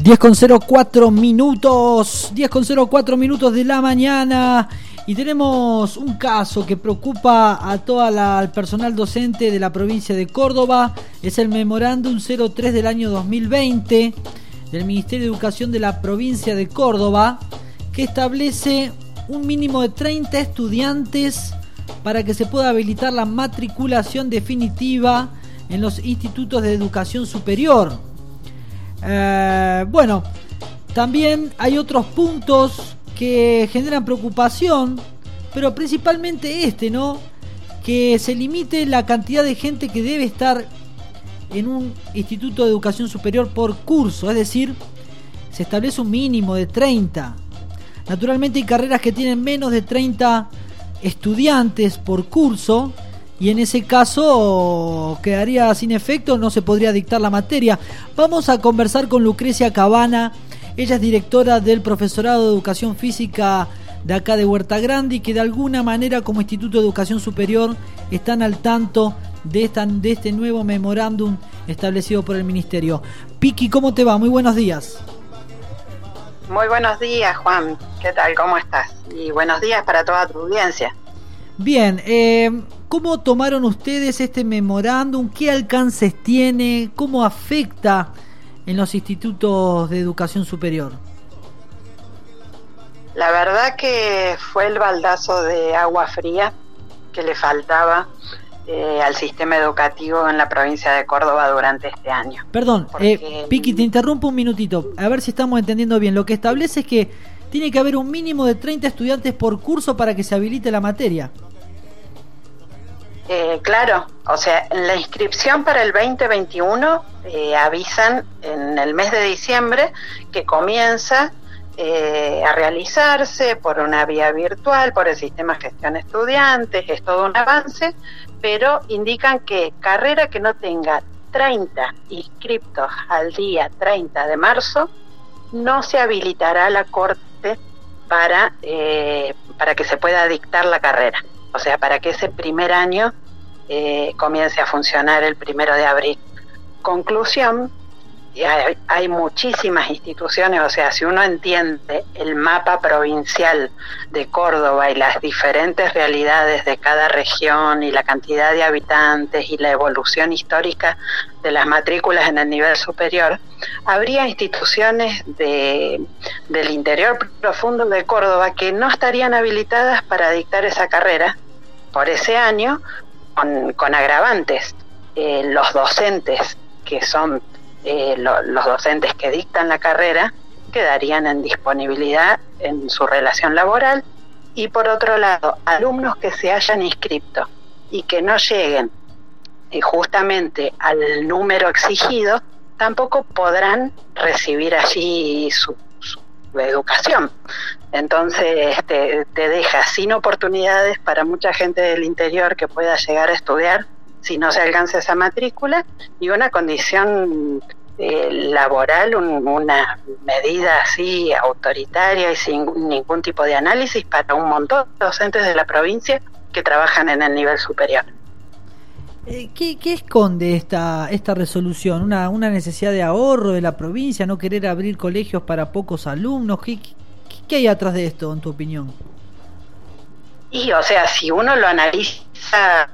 10:04 minutos, 10:04 minutos de la mañana, y tenemos un caso que preocupa a el personal docente de la provincia de Córdoba. Es el memorándum 03 del año 2020 del Ministerio de Educación de la provincia de Córdoba, que establece un mínimo de 30 estudiantes para que se pueda habilitar la matriculación definitiva en los institutos de educación superior. Bueno, también hay otros puntos que generan preocupación, pero principalmente ¿no? Que se limite la cantidad de gente que debe estar en un instituto de educación superior por curso, es decir, se establece un mínimo de 30. Naturalmente hay carreras que tienen menos de 30 estudiantes por curso, y en ese caso quedaría sin efecto, no se podría dictar la materia. Vamos a conversar con Lucrecia Cabana. Ella es directora del Profesorado de Educación Física de acá de Huerta Grande, y que de alguna manera como Instituto de Educación Superior están al tanto de este nuevo memorándum establecido por el Ministerio. Piqui, ¿cómo te va? Muy buenos días. Muy buenos días, Juan. ¿Qué tal? ¿Cómo estás? Y buenos días para toda tu audiencia. Bien, ¿cómo tomaron ustedes este memorándum? ¿Qué alcances tiene? ¿Cómo afecta en los institutos de educación superior? La verdad que fue el baldazo de agua fría que le faltaba al sistema educativo en la provincia de Córdoba durante este año. Perdón, Piqui, te interrumpo un minutito, a ver si estamos entendiendo bien. Lo que establece es que tiene que haber un mínimo de 30 estudiantes por curso para que se habilite la materia. Claro, o sea, en la inscripción para el 2021 avisan en el mes de diciembre que comienza a realizarse por una vía virtual, por el sistema Gestión Estudiantes. Es todo un avance, pero indican que carrera que no tenga 30 inscriptos al día 30 de marzo no se habilitará la corte para que se pueda dictar la carrera. O sea, para que ese primer año comience a funcionar el 1 de abril. Conclusión, hay muchísimas instituciones, o sea, si uno entiende el mapa provincial de Córdoba y las diferentes realidades de cada región y la cantidad de habitantes y la evolución histórica de las matrículas en el nivel superior, habría instituciones del interior profundo de Córdoba que no estarían habilitadas para dictar esa carrera por ese año, con agravantes. Los docentes que son los docentes que dictan la carrera quedarían en disponibilidad en su relación laboral, y por otro lado, alumnos que se hayan inscrito y que no lleguen justamente al número exigido tampoco podrán recibir allí su educación. Entonces te deja sin oportunidades para mucha gente del interior que pueda llegar a estudiar si no se alcanza esa matrícula, y una condición laboral, una medida así autoritaria y sin ningún tipo de análisis para un montón de docentes de la provincia que trabajan en el nivel superior. ¿Qué esconde esta resolución? ¿Una necesidad de ahorro de la provincia? ¿No querer abrir colegios para pocos alumnos? ¿Qué hay atrás de esto, en tu opinión? Y, o sea, si uno lo analiza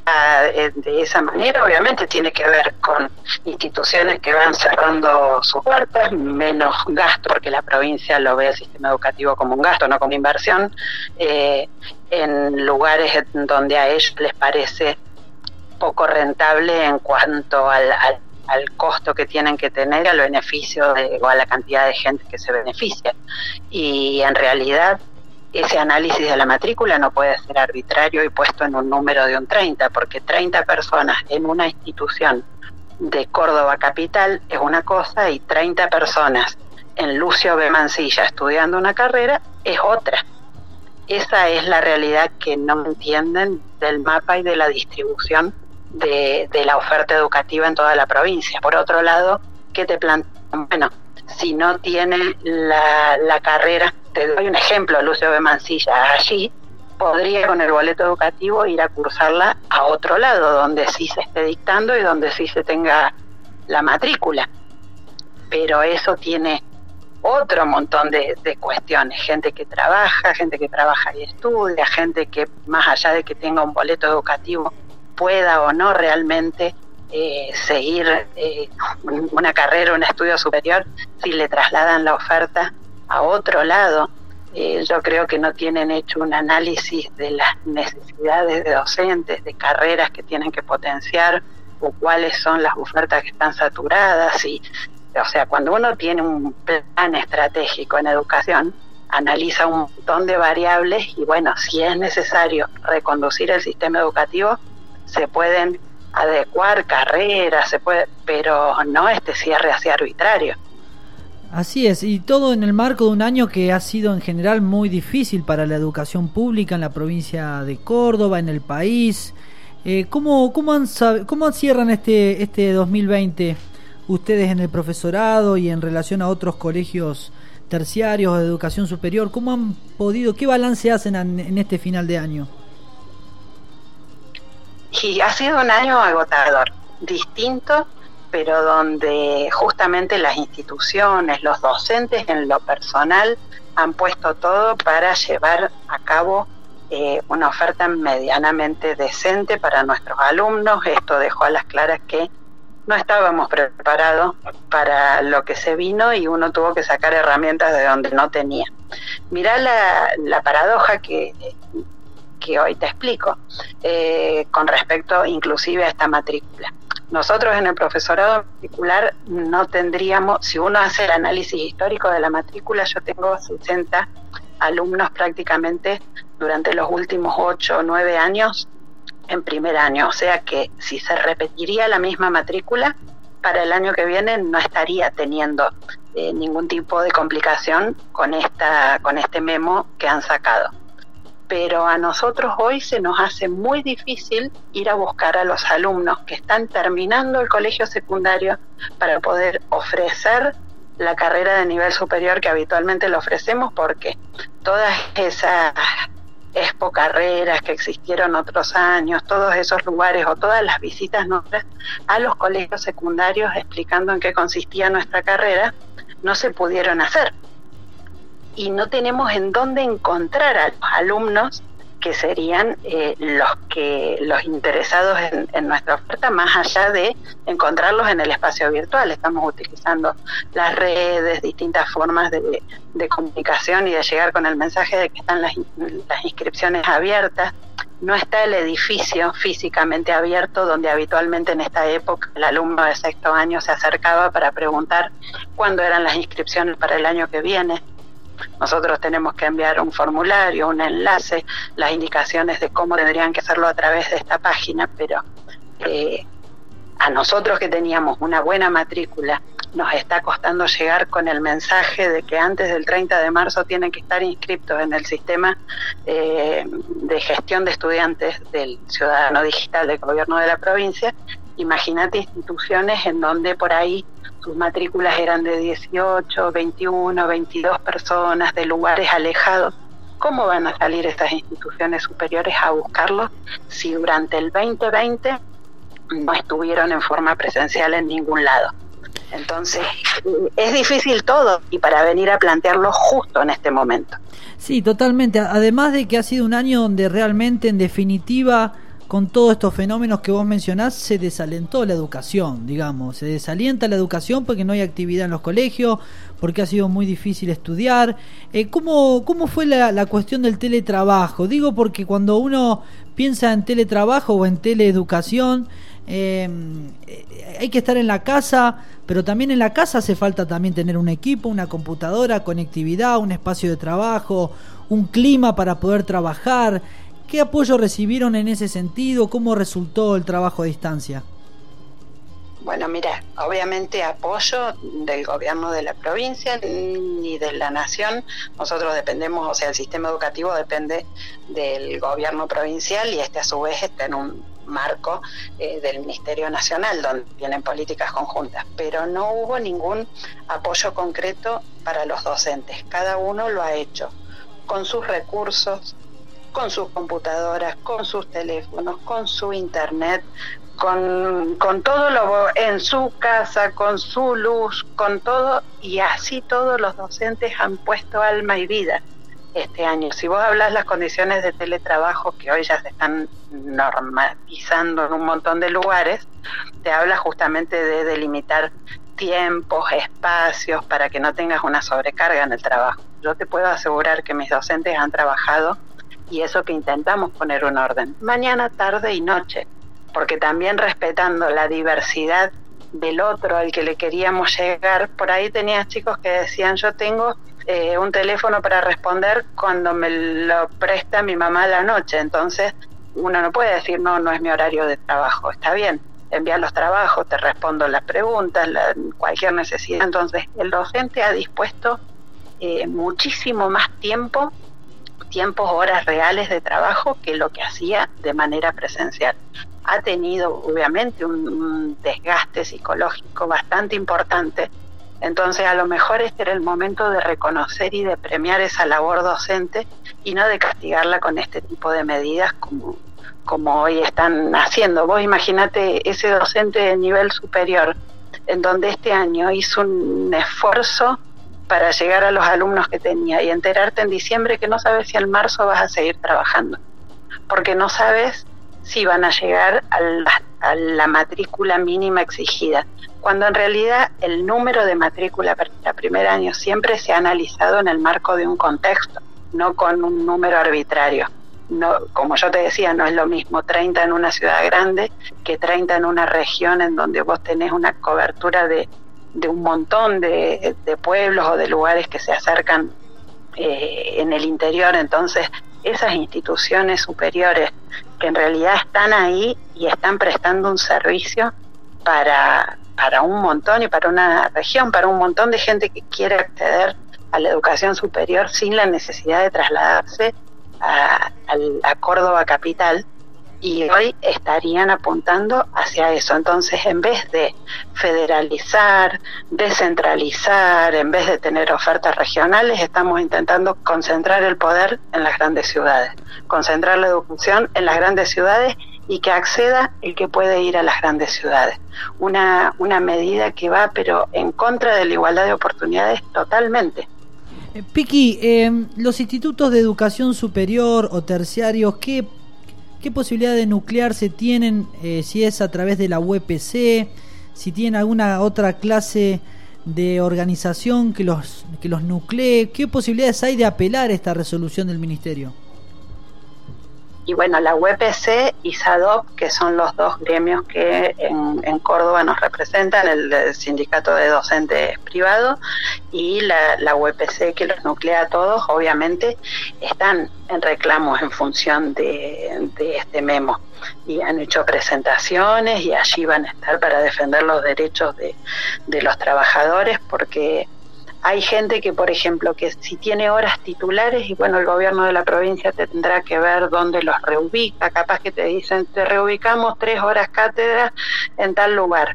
de esa manera, obviamente tiene que ver con instituciones que van cerrando sus puertas, menos gasto, porque la provincia lo ve el sistema educativo como un gasto, no como inversión, en lugares donde a ellos les parece poco rentable en cuanto al costo que tienen que tener, al beneficio o a la cantidad de gente que se beneficia. Y en realidad ese análisis de la matrícula no puede ser arbitrario y puesto en un número de un 30, porque 30 personas en una institución de Córdoba capital es una cosa, y 30 personas en Lucio B. Mansilla estudiando una carrera es otra. Esa es la realidad que no entienden del mapa y de la distribución de la oferta educativa en toda la provincia. Por otro lado, ¿qué te plantean? Bueno, si no tiene la carrera, te doy un ejemplo, Lucio B. Mansilla, allí podría con el boleto educativo ir a cursarla a otro lado, donde sí se esté dictando y donde sí se tenga la matrícula. pero eso tiene otro montón de cuestiones, gente que trabaja y estudia, gente que más allá de que tenga un boleto educativo pueda o no realmente seguir una carrera, un estudio superior, si le trasladan la oferta a otro lado. Yo creo que no tienen hecho un análisis de las necesidades de docentes, de carreras que tienen que potenciar o cuáles son las ofertas que están saturadas. O sea, cuando uno tiene un plan estratégico en educación, analiza un montón de variables y bueno, si es necesario reconducir el sistema educativo, se pueden adecuar carreras, pero no este cierre así arbitrario. Así es, y todo en el marco de un año que ha sido en general muy difícil para la educación pública en la provincia de Córdoba, en el país. ¿Cómo cierran este 2020 ustedes en el profesorado y en relación a otros colegios terciarios de educación superior? ¿Cómo han podido, qué balance hacen en este final de año? Y ha sido un año agotador, distinto, pero donde justamente las instituciones, los docentes en lo personal han puesto todo para llevar a cabo una oferta medianamente decente para nuestros alumnos. Esto dejó a las claras que no estábamos preparados para lo que se vino y uno tuvo que sacar herramientas de donde no tenía. Mirá la paradoja que hoy te explico, con respecto inclusive a esta matrícula. Nosotros en el profesorado particular no tendríamos, si uno hace el análisis histórico de la matrícula, yo tengo 60 alumnos prácticamente durante los últimos 8 o 9 años en primer año, o sea que si se repetiría la misma matrícula, para el año que viene no estaría teniendo ningún tipo de complicación con este memo que han sacado. Pero a nosotros hoy se nos hace muy difícil ir a buscar a los alumnos que están terminando el colegio secundario para poder ofrecer la carrera de nivel superior que habitualmente le ofrecemos, porque todas esas expo-carreras que existieron otros años, todos esos lugares o todas las visitas nuestras a los colegios secundarios explicando en qué consistía nuestra carrera, no se pudieron hacer. Y no tenemos en dónde encontrar a los alumnos que serían los interesados en nuestra oferta, más allá de encontrarlos en el espacio virtual. Estamos utilizando las redes, distintas formas de comunicación y de llegar con el mensaje de que están las inscripciones abiertas. No está el edificio físicamente abierto donde habitualmente en esta época el alumno de sexto año se acercaba para preguntar cuándo eran las inscripciones para el año que viene. Nosotros tenemos que enviar un formulario, un enlace, las indicaciones de cómo tendrían que hacerlo a través de esta página, pero a nosotros que teníamos una buena matrícula nos está costando llegar con el mensaje de que antes del 30 de marzo tienen que estar inscriptos en el sistema de gestión de estudiantes del Ciudadano Digital del Gobierno de la provincia. Imagínate instituciones en donde por ahí sus matrículas eran de 18, 21, 22 personas, de lugares alejados. ¿Cómo van a salir estas instituciones superiores a buscarlos si durante el 2020 no estuvieron en forma presencial en ningún lado? Entonces, es difícil todo y para venir a plantearlo justo en este momento. Sí, totalmente. Además de que ha sido un año donde realmente, en definitiva, con todos estos fenómenos que vos mencionás, se desalentó la educación, digamos. Se desalienta la educación porque no hay actividad en los colegios, porque ha sido muy difícil estudiar. ¿Cómo fue la cuestión del teletrabajo? Digo porque cuando uno piensa en teletrabajo o en teleeducación, hay que estar en la casa, pero también en la casa hace falta también tener un equipo, una computadora, conectividad, un espacio de trabajo, un clima para poder trabajar. ¿Qué apoyo recibieron en ese sentido? ¿Cómo resultó el trabajo a distancia? Bueno, mira, obviamente apoyo del gobierno de la provincia ni de la nación. Nosotros dependemos, o sea, el sistema educativo depende del gobierno provincial y a su vez está en un marco del Ministerio Nacional, donde tienen políticas conjuntas, pero no hubo ningún apoyo concreto para los docentes. Cada uno lo ha hecho con sus recursos, con sus computadoras, con sus teléfonos, con su internet, con todo lo en su casa, con su luz, con todo, y así todos los docentes han puesto alma y vida este año. Si vos hablas las condiciones de teletrabajo que hoy ya se están normatizando en un montón de lugares, te habla justamente de delimitar tiempos, espacios, para que no tengas una sobrecarga en el trabajo. Yo te puedo asegurar que mis docentes han trabajado, y eso que intentamos poner un orden, mañana, tarde y noche, porque también respetando la diversidad del otro al que le queríamos llegar. Por ahí tenías chicos que decían, yo tengo un teléfono para responder cuando me lo presta mi mamá a la noche, entonces uno no puede decir, no es mi horario de trabajo. Está bien, envía los trabajos, te respondo las preguntas, cualquier necesidad. Entonces el docente ha dispuesto muchísimo más tiempos, horas reales de trabajo, que lo que hacía de manera presencial. Ha tenido obviamente un desgaste psicológico bastante importante. Entonces a lo mejor este era el momento de reconocer y de premiar esa labor docente, y no de castigarla con este tipo de medidas como hoy están haciendo. Vos imaginate ese docente de nivel superior, en donde este año hizo un esfuerzo para llegar a los alumnos que tenía, y enterarte en diciembre que no sabes si en marzo vas a seguir trabajando, porque no sabes si van a llegar a la matrícula mínima exigida, cuando en realidad el número de matrícula para el primer año siempre se ha analizado en el marco de un contexto, no con un número arbitrario. No, como yo te decía, no es lo mismo 30 en una ciudad grande que 30 en una región en donde vos tenés una cobertura de un montón de pueblos o de lugares que se acercan en el interior. Entonces esas instituciones superiores que en realidad están ahí y están prestando un servicio para un montón, y para una región, para un montón de gente que quiere acceder a la educación superior sin la necesidad de trasladarse a Córdoba capital, y hoy estarían apuntando hacia eso. Entonces, en vez de federalizar, descentralizar, en vez de tener ofertas regionales, estamos intentando concentrar el poder en las grandes ciudades, concentrar la educación en las grandes ciudades, y que acceda el que puede ir a las grandes ciudades. Una medida que va pero en contra de la igualdad de oportunidades totalmente. Piqui, los institutos de educación superior o terciarios, ¿qué posibilidad de nuclearse tienen? Si es a través de la UPC, si tienen alguna otra clase de organización que los nuclee, ¿qué posibilidades hay de apelar esta resolución del Ministerio? Y bueno, la UPC y SADOP, que son los dos gremios que en Córdoba nos representan, el sindicato de docentes privados, y la UPC, que los nuclea a todos, obviamente están en reclamos en función de este memo, y han hecho presentaciones, y allí van a estar para defender los derechos de los trabajadores, porque hay gente que, por ejemplo, que si tiene horas titulares, y bueno, el gobierno de la provincia tendrá que ver dónde los reubica. Capaz que te dicen, te reubicamos 3 horas cátedra en tal lugar.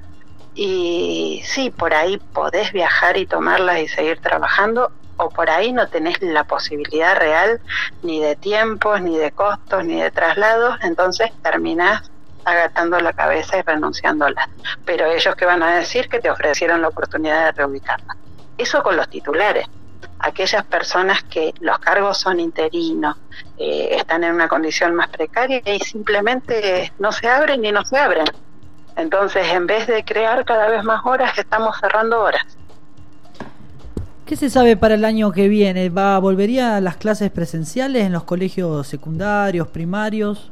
Y sí, por ahí podés viajar y tomarlas y seguir trabajando, o por ahí no tenés la posibilidad real ni de tiempos, ni de costos, ni de traslados, entonces terminás agachando la cabeza y renunciándolas. Pero ellos, que van a decir que te ofrecieron la oportunidad de reubicarlas. Eso con los titulares. Aquellas personas que los cargos son interinos, están en una condición más precaria y simplemente no se abren y no se abren. Entonces, en vez de crear cada vez más horas, estamos cerrando horas. ¿Qué se sabe para el año que viene? ¿Volvería a las clases presenciales en los colegios secundarios, primarios?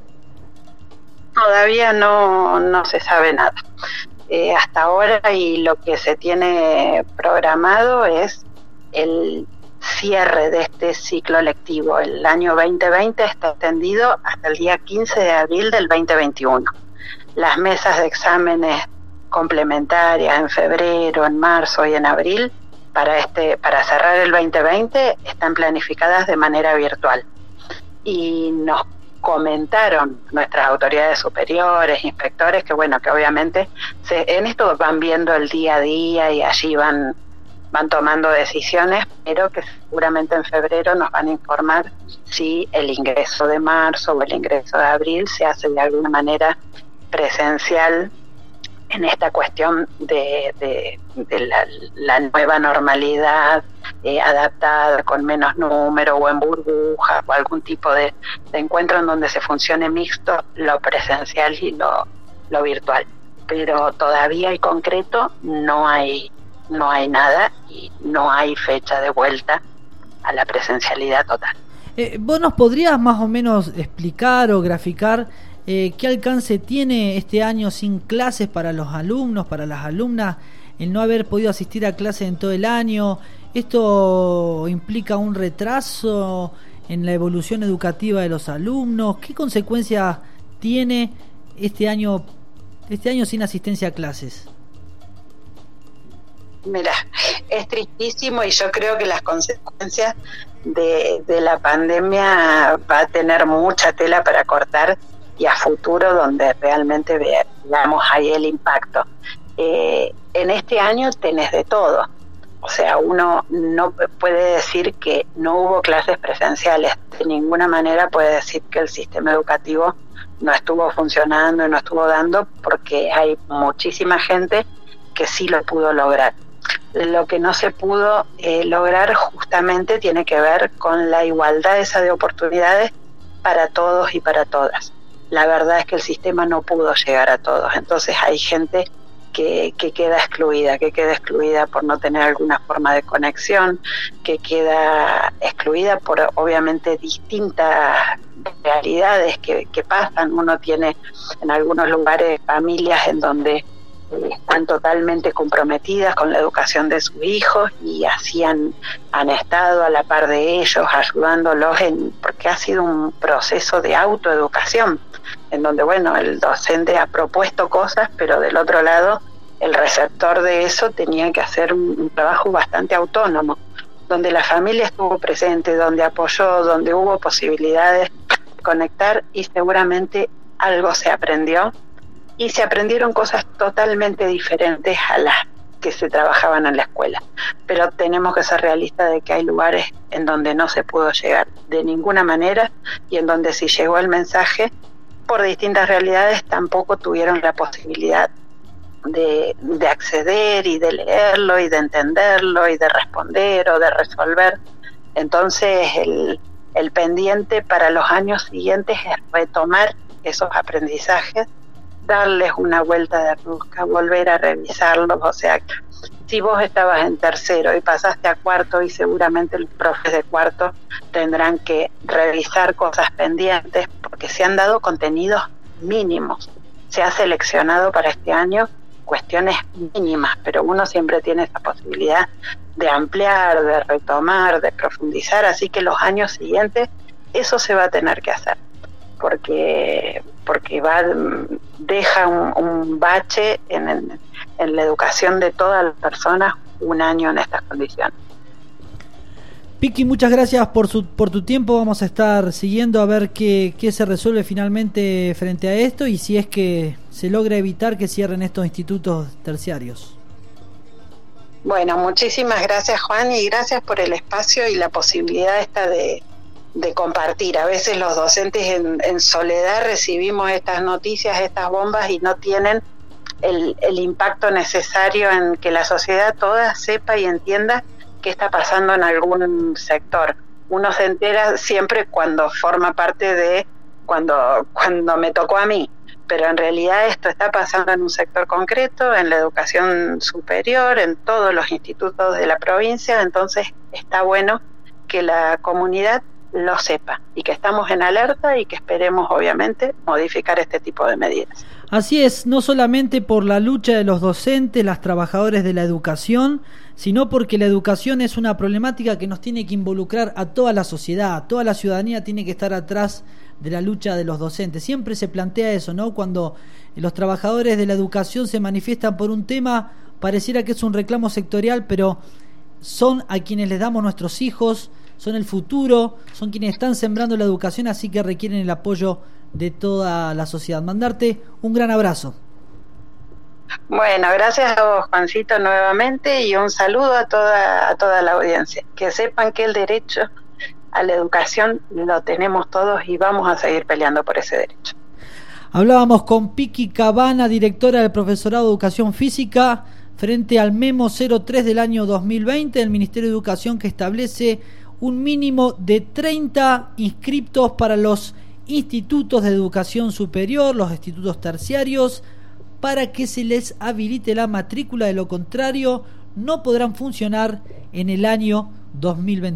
Todavía no se sabe nada. Hasta ahora, y lo que se tiene programado es el cierre de este ciclo lectivo. El año 2020 está extendido hasta el día 15 de abril del 2021. Las mesas de exámenes complementarias en febrero, en marzo y en abril para cerrar el 2020 están planificadas de manera virtual. Y nos comentaron nuestras autoridades superiores, inspectores, que bueno, que obviamente en esto van viendo el día a día y allí van tomando decisiones, pero que seguramente en febrero nos van a informar si el ingreso de marzo o el ingreso de abril se hace de alguna manera presencial en esta cuestión de la nueva normalidad adaptada con menos número o en burbuja o algún tipo de encuentro en donde se funcione mixto lo presencial y lo virtual. Pero todavía en concreto no hay nada y no hay fecha de vuelta a la presencialidad total. ¿Vos nos podrías más o menos explicar o graficar qué alcance tiene este año sin clases para los alumnos, para las alumnas, el no haber podido asistir a clases en todo el año? ¿Esto implica un retraso en la evolución educativa de los alumnos? ¿Qué consecuencias tiene este año sin asistencia a clases? Mira, es tristísimo y yo creo que las consecuencias de la pandemia va a tener mucha tela para cortar y a futuro donde realmente veamos ahí el impacto. En este año tenés de todo, o sea, uno no puede decir que no hubo clases presenciales, de ninguna manera puede decir que el sistema educativo no estuvo funcionando y no estuvo dando, porque hay muchísima gente que sí lo pudo lograr. Lo que no se pudo lograr justamente tiene que ver con la igualdad esa de oportunidades para todos y para todas. La verdad es que el sistema no pudo llegar a todos, entonces hay gente que queda excluida por no tener alguna forma de conexión, que queda excluida por obviamente distintas realidades que pasan. Uno tiene en algunos lugares familias en donde están totalmente comprometidas con la educación de sus hijos y así han estado a la par de ellos, ayudándolos porque ha sido un proceso de autoeducación, en donde, bueno, el docente ha propuesto cosas, pero del otro lado el receptor de eso tenía que hacer un trabajo bastante autónomo, donde la familia estuvo presente, donde apoyó, donde hubo posibilidades de conectar y seguramente algo se aprendió. Y se aprendieron cosas totalmente diferentes a las que se trabajaban en la escuela. Pero tenemos que ser realistas de que hay lugares en donde no se pudo llegar de ninguna manera y en donde si llegó el mensaje, por distintas realidades tampoco tuvieron la posibilidad de acceder y de leerlo y de entenderlo y de responder o de resolver. Entonces el pendiente para los años siguientes es retomar esos aprendizajes, darles una vuelta de rosca, volver a revisarlos. O sea, si vos estabas en tercero y pasaste a cuarto, y seguramente los profes de cuarto tendrán que revisar cosas pendientes porque se han dado contenidos mínimos. Se ha seleccionado para este año cuestiones mínimas, pero uno siempre tiene esa posibilidad de ampliar, de retomar, de profundizar, así que los años siguientes eso se va a tener que hacer. Porque deja un bache en la educación de todas las personas un año en estas condiciones. Piqui, muchas gracias por tu tiempo. Vamos a estar siguiendo a ver qué se resuelve finalmente frente a esto y si es que se logra evitar que cierren estos institutos terciarios. Bueno, muchísimas gracias, Juan, y gracias por el espacio y la posibilidad esta de compartir. A veces los docentes en soledad recibimos estas noticias, estas bombas y no tienen el impacto necesario en que la sociedad toda sepa y entienda qué está pasando en algún sector. Uno se entera siempre cuando forma parte de cuando me tocó a mí, pero en realidad esto está pasando en un sector concreto, en la educación superior, en todos los institutos de la provincia. Entonces está bueno que la comunidad lo sepa y que estamos en alerta y que esperemos obviamente modificar este tipo de medidas. Así es, no solamente por la lucha de los docentes, las trabajadores de la educación, sino porque la educación es una problemática que nos tiene que involucrar a toda la sociedad, toda la ciudadanía tiene que estar atrás de la lucha de los docentes. Siempre se plantea eso, ¿no? Cuando los trabajadores de la educación se manifiestan por un tema, pareciera que es un reclamo sectorial, pero son a quienes les damos nuestros hijos, son el futuro, son quienes están sembrando la educación, así que requieren el apoyo de toda la sociedad. Mandarte un gran abrazo. Bueno, gracias a vos, Juancito, nuevamente, y un saludo a toda la audiencia. Que sepan que el derecho a la educación lo tenemos todos y vamos a seguir peleando por ese derecho. Hablábamos con Piqui Cabana, directora del Profesorado de Educación Física, frente al Memo 03 del año 2020 del Ministerio de Educación, que establece un mínimo de 30 inscriptos para los institutos de educación superior, los institutos terciarios, para que se les habilite la matrícula. De lo contrario, no podrán funcionar en el año 2021.